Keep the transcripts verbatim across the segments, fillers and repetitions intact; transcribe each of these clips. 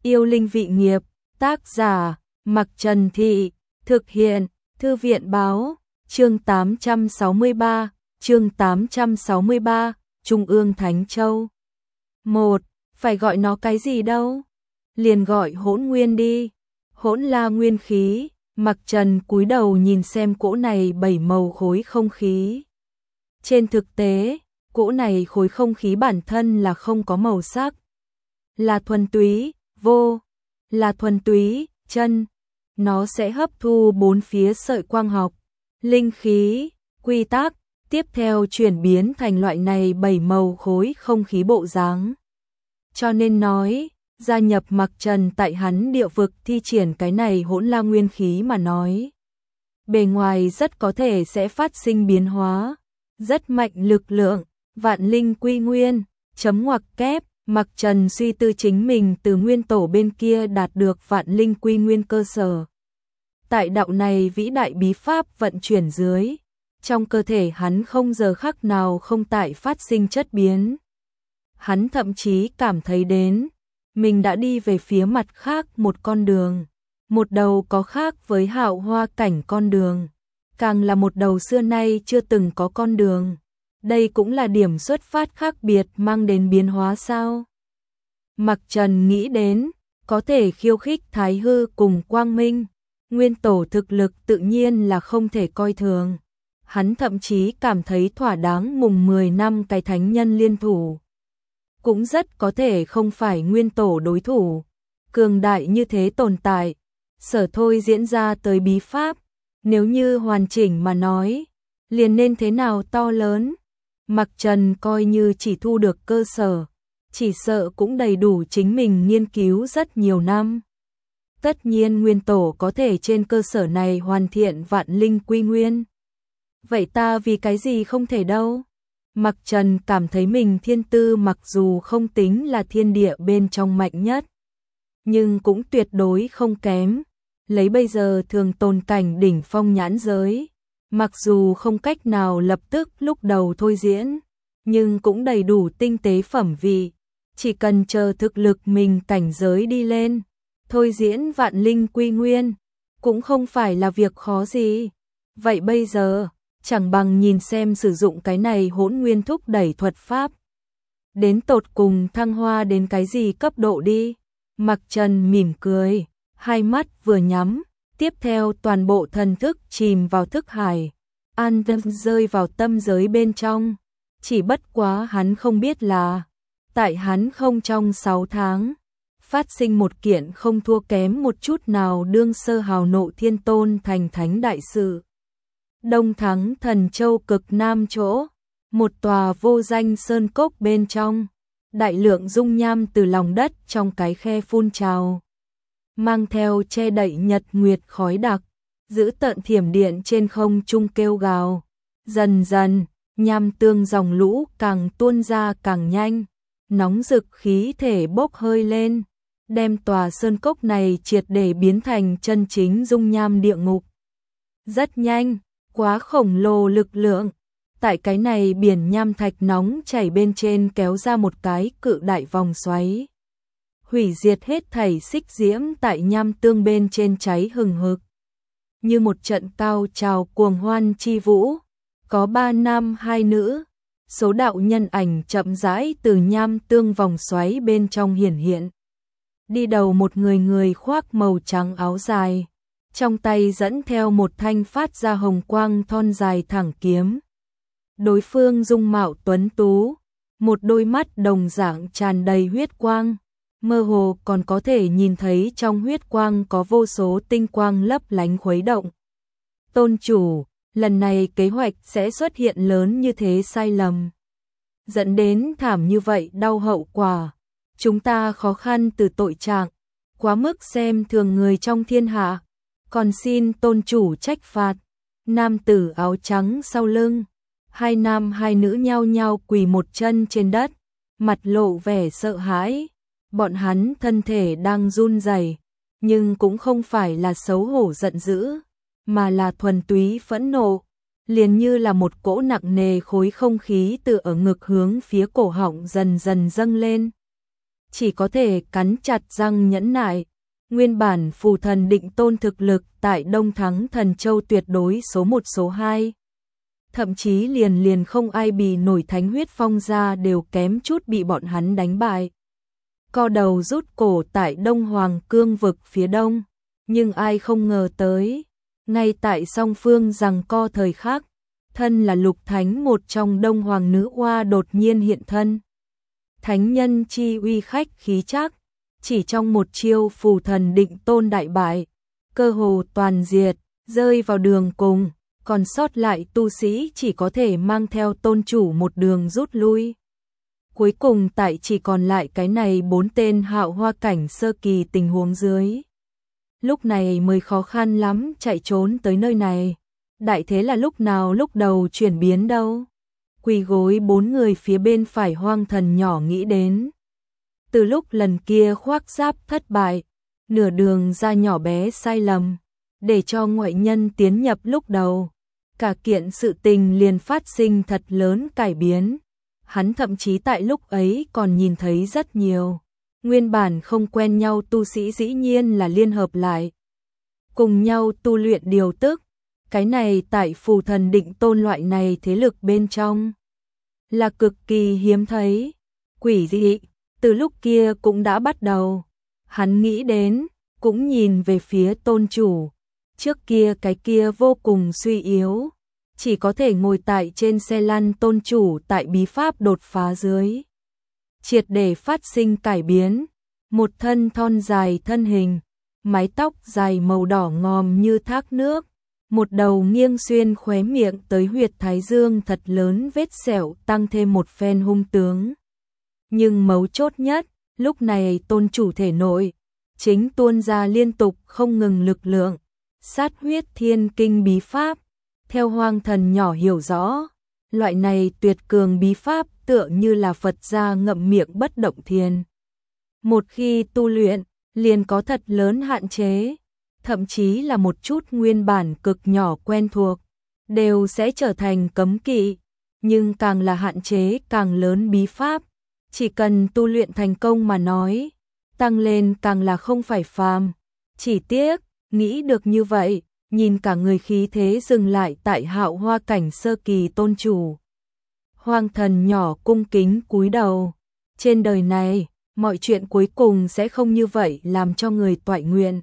Yêu linh vị nghiệp, tác giả, Mặc Trần Thị, thực hiện, Thư viện báo, chương tám trăm sáu mươi ba, chương tám trăm sáu mươi ba, Trung ương Thánh Châu. một. Phải gọi nó cái gì đâu? Liền gọi hỗn nguyên đi. Hỗn là nguyên khí, Mặc Trần cúi đầu nhìn xem cỗ này bảy màu khối không khí. Trên thực tế, cỗ này khối không khí bản thân là không có màu sắc. Là thuần túy, vô, là thuần túy, chân. Nó sẽ hấp thu bốn phía sợi quang học, linh khí, quy tắc, tiếp theo chuyển biến thành loại này bảy màu khối không khí bộ dáng. Cho nên nói, gia nhập Mặc Trần tại hắn địa vực thi triển cái này hỗn la nguyên khí mà nói. Bề ngoài rất có thể sẽ phát sinh biến hóa, rất mạnh lực lượng, vạn linh quy nguyên, chấm ngoặc kép. Mặc Trần suy tư chính mình từ nguyên tổ bên kia đạt được vạn linh quy nguyên cơ sở. Tại đạo này vĩ đại bí pháp vận chuyển dưới, trong cơ thể hắn không giờ khắc nào không tại phát sinh chất biến. Hắn thậm chí cảm thấy đến, mình đã đi về phía mặt khác một con đường, một đầu có khác với hạo hoa cảnh con đường, càng là một đầu xưa nay chưa từng có con đường. Đây cũng là điểm xuất phát khác biệt mang đến biến hóa sao? Mặc Trần nghĩ đến, có thể khiêu khích Thái Hư cùng Quang Minh, nguyên tổ thực lực tự nhiên là không thể coi thường. Hắn thậm chí cảm thấy thỏa đáng mùng mười năm cái thánh nhân liên thủ. Cũng rất có thể không phải nguyên tổ đối thủ. Cường đại như thế tồn tại, sở thôi diễn ra tới bí pháp, nếu như hoàn chỉnh mà nói, liền nên thế nào to lớn. Mặc Trần coi như chỉ thu được cơ sở, chỉ sợ cũng đầy đủ chính mình nghiên cứu rất nhiều năm. Tất nhiên nguyên tổ có thể trên cơ sở này hoàn thiện vạn linh quy nguyên. Vậy ta vì cái gì không thể đâu? Mặc Trần cảm thấy mình thiên tư mặc dù không tính là thiên địa bên trong mạnh nhất, nhưng cũng tuyệt đối không kém. Lấy bây giờ thường tồn cảnh đỉnh phong nhãn giới, mặc dù không cách nào lập tức lúc đầu thôi diễn, nhưng cũng đầy đủ tinh tế phẩm vị. Chỉ cần chờ thực lực mình cảnh giới đi lên, thôi diễn vạn linh quy nguyên, cũng không phải là việc khó gì. Vậy bây giờ, chẳng bằng nhìn xem sử dụng cái này hỗn nguyên thúc đẩy thuật pháp. Đến tột cùng thăng hoa đến cái gì cấp độ đi. Mặc Trần mỉm cười, hai mắt vừa nhắm, tiếp theo toàn bộ thần thức chìm vào thức hải, an tâm rơi vào tâm giới bên trong. Chỉ bất quá hắn không biết là, tại hắn không trong sáu tháng, phát sinh một kiện không thua kém một chút nào đương sơ hào nộ thiên tôn thành thánh đại sự. Đông Thắng Thần Châu cực nam chỗ, một tòa vô danh sơn cốc bên trong, đại lượng dung nham từ lòng đất trong cái khe phun trào, mang theo che đậy nhật nguyệt khói đặc, giữ tận thiểm điện trên không trung kêu gào. Dần dần, nham tương dòng lũ càng tuôn ra càng nhanh, nóng rực khí thể bốc hơi lên, đem tòa sơn cốc này triệt để biến thành chân chính dung nham địa ngục. Rất nhanh, quá khổng lồ lực lượng, tại cái này biển nham thạch nóng chảy bên trên kéo ra một cái cự đại vòng xoáy, hủy diệt hết thảy xích diễm tại nham tương bên trên cháy hừng hực. Như một trận cao trào cuồng hoan chi vũ, có ba nam hai nữ, số đạo nhân ảnh chậm rãi từ nham tương vòng xoáy bên trong hiển hiện. Đi đầu một người người khoác màu trắng áo dài, trong tay dẫn theo một thanh phát ra hồng quang thon dài thẳng kiếm. Đối phương dung mạo tuấn tú, một đôi mắt đồng dạng tràn đầy huyết quang, mơ hồ còn có thể nhìn thấy trong huyết quang có vô số tinh quang lấp lánh khuấy động. Tôn chủ, lần này kế hoạch sẽ xuất hiện lớn như thế sai lầm, dẫn đến thảm như vậy đau hậu quả. Chúng ta khó khăn từ tội trạng, quá mức xem thường người trong thiên hạ, còn xin tôn chủ trách phạt. Nam tử áo trắng sau lưng, hai nam hai nữ nhao nhao quỳ một chân trên đất, mặt lộ vẻ sợ hãi. Bọn hắn thân thể đang run rẩy, nhưng cũng không phải là xấu hổ giận dữ, mà là thuần túy phẫn nộ, liền như là một cỗ nặng nề khối không khí từ ở ngực hướng phía cổ họng dần dần dâng lên. chỉ có thể cắn chặt răng nhẫn nại. Nguyên bản Phù Thần Định Tôn thực lực tại Đông Thắng Thần Châu tuyệt đối số một số hai. Thậm chí liền liền không ai bì nổi Thánh Huyết Phong gia đều kém chút bị bọn hắn đánh bại. Co đầu rút cổ tại Đông Hoàng Cương vực phía đông, nhưng ai không ngờ tới, ngay tại song phương giằng co thời khắc, thân là Lục Thánh một trong Đông Hoàng nữ oa đột nhiên hiện thân. Thánh nhân chi uy khách khí chắc, chỉ trong một chiêu Phù Thần Định Tôn đại bại, cơ hồ toàn diệt, rơi vào đường cùng, còn sót lại tu sĩ chỉ có thể mang theo tôn chủ một đường rút lui. Cuối cùng tại chỉ còn lại cái này bốn tên hạo hoa cảnh sơ kỳ tình huống dưới. Lúc này mới khó khăn lắm chạy trốn tới nơi này. Đại thế là lúc nào lúc đầu chuyển biến đâu. Quỳ gối bốn người phía bên phải Hoang Thần nhỏ nghĩ đến. Từ lúc lần kia khoác giáp thất bại, nửa đường ra nhỏ bé sai lầm, để cho ngoại nhân tiến nhập lúc đầu. Cả kiện sự tình liền phát sinh thật lớn cải biến. Hắn thậm chí tại lúc ấy còn nhìn thấy rất nhiều. Nguyên bản không quen nhau tu sĩ dĩ nhiên là liên hợp lại. Cùng nhau tu luyện điều tức. Cái này tại Phù Thần Định Tôn loại này thế lực bên trong. Là cực kỳ hiếm thấy. Quỷ dị, từ lúc kia cũng đã bắt đầu. Hắn nghĩ đến, cũng nhìn về phía tôn chủ. Trước kia cái kia vô cùng suy yếu. Chỉ có thể ngồi tại trên xe lăn tôn chủ tại bí pháp đột phá dưới. Triệt để phát sinh cải biến. Một thân thon dài thân hình. Mái tóc dài màu đỏ ngòm như thác nước. Một đầu nghiêng xuyên khóe miệng tới huyệt thái dương thật lớn vết sẹo tăng thêm một phen hung tướng. Nhưng mấu chốt nhất, lúc này tôn chủ thể nội, chính tuôn ra liên tục không ngừng lực lượng. Sát huyết thiên kinh bí pháp. Theo Hoang Thần nhỏ hiểu rõ, loại này tuyệt cường bí pháp tựa như là Phật gia ngậm miệng bất động thiền. Một khi tu luyện, liền có thật lớn hạn chế, thậm chí là một chút nguyên bản cực nhỏ quen thuộc, đều sẽ trở thành cấm kỵ, nhưng càng là hạn chế càng lớn bí pháp, chỉ cần tu luyện thành công mà nói, tăng lên càng là không phải phàm. Chỉ tiếc, nghĩ được như vậy, nhìn cả người khí thế dừng lại tại hạo hoa cảnh sơ kỳ tôn chủ. Hoang Thần nhỏ cung kính cúi đầu. Trên đời này, mọi chuyện cuối cùng sẽ không như vậy làm cho người toại nguyện.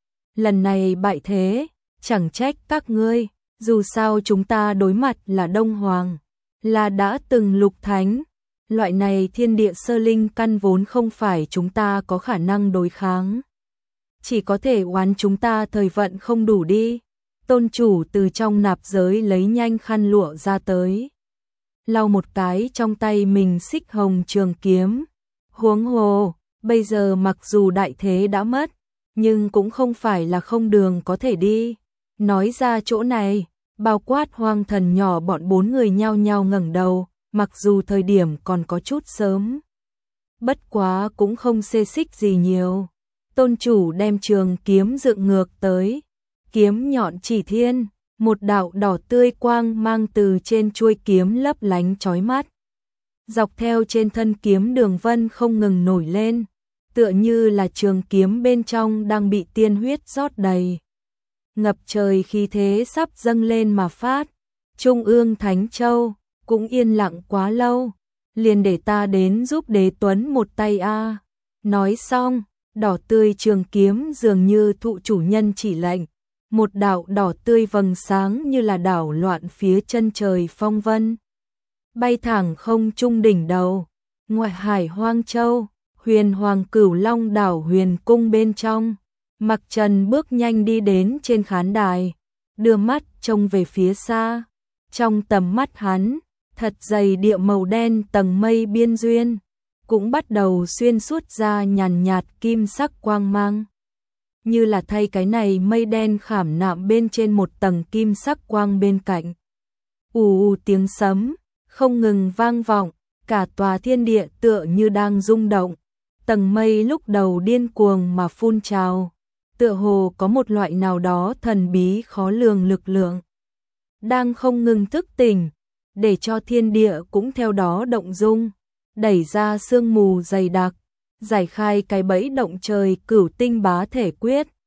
Lần này bại thế, chẳng trách các ngươi, dù sao chúng ta đối mặt là Đông Hoàng, là đã từng Lục Thánh. Loại này thiên địa sơ linh căn vốn không phải chúng ta có khả năng đối kháng. Chỉ có thể oán chúng ta thời vận không đủ đi. Tôn chủ từ trong nạp giới lấy nhanh khăn lụa ra tới. Lau một cái trong tay mình xích hồng trường kiếm. Huống hồ, bây giờ mặc dù đại thế đã mất, nhưng cũng không phải là không đường có thể đi. Nói ra chỗ này, bao quát Hoang Thần nhỏ bọn bốn người nhao nhao ngẩng đầu, mặc dù thời điểm còn có chút sớm. Bất quá cũng không xê xích gì nhiều. Tôn chủ đem trường kiếm dựng ngược tới. Kiếm nhọn chỉ thiên, một đạo đỏ tươi quang mang từ trên chuôi kiếm lấp lánh chói mắt. Dọc theo trên thân kiếm đường vân không ngừng nổi lên, tựa như là trường kiếm bên trong đang bị tiên huyết rót đầy. Ngập trời khí thế sắp dâng lên mà phát. Trung ương Thánh Châu, cũng yên lặng quá lâu, liền để ta đến giúp Đế Tuấn một tay a. Nói xong, đỏ tươi trường kiếm dường như thụ chủ nhân chỉ lệnh. Một đạo đỏ tươi vầng sáng như là đảo loạn phía chân trời phong vân. Bay thẳng không trung đỉnh đầu. Ngoại hải Hoang Châu, huyền hoàng cửu long đảo huyền cung bên trong. Mặc Trần bước nhanh đi đến trên khán đài. Đưa mắt trông về phía xa. Trong tầm mắt hắn, thật dày địa màu đen tầng mây biên duyên. Cũng bắt đầu xuyên suốt ra nhàn nhạt kim sắc quang mang. Như là thay cái này mây đen khảm nạm bên trên một tầng kim sắc quang bên cạnh. Ù ù tiếng sấm, không ngừng vang vọng, cả tòa thiên địa tựa như đang rung động. Tầng mây lúc đầu điên cuồng mà phun trào, tựa hồ có một loại nào đó thần bí khó lường lực lượng. Đang không ngừng thức tỉnh, để cho thiên địa cũng theo đó động dung, đẩy ra sương mù dày đặc. giải khai cái bẫy động trời Cửu Tinh Bá Thể Quyết.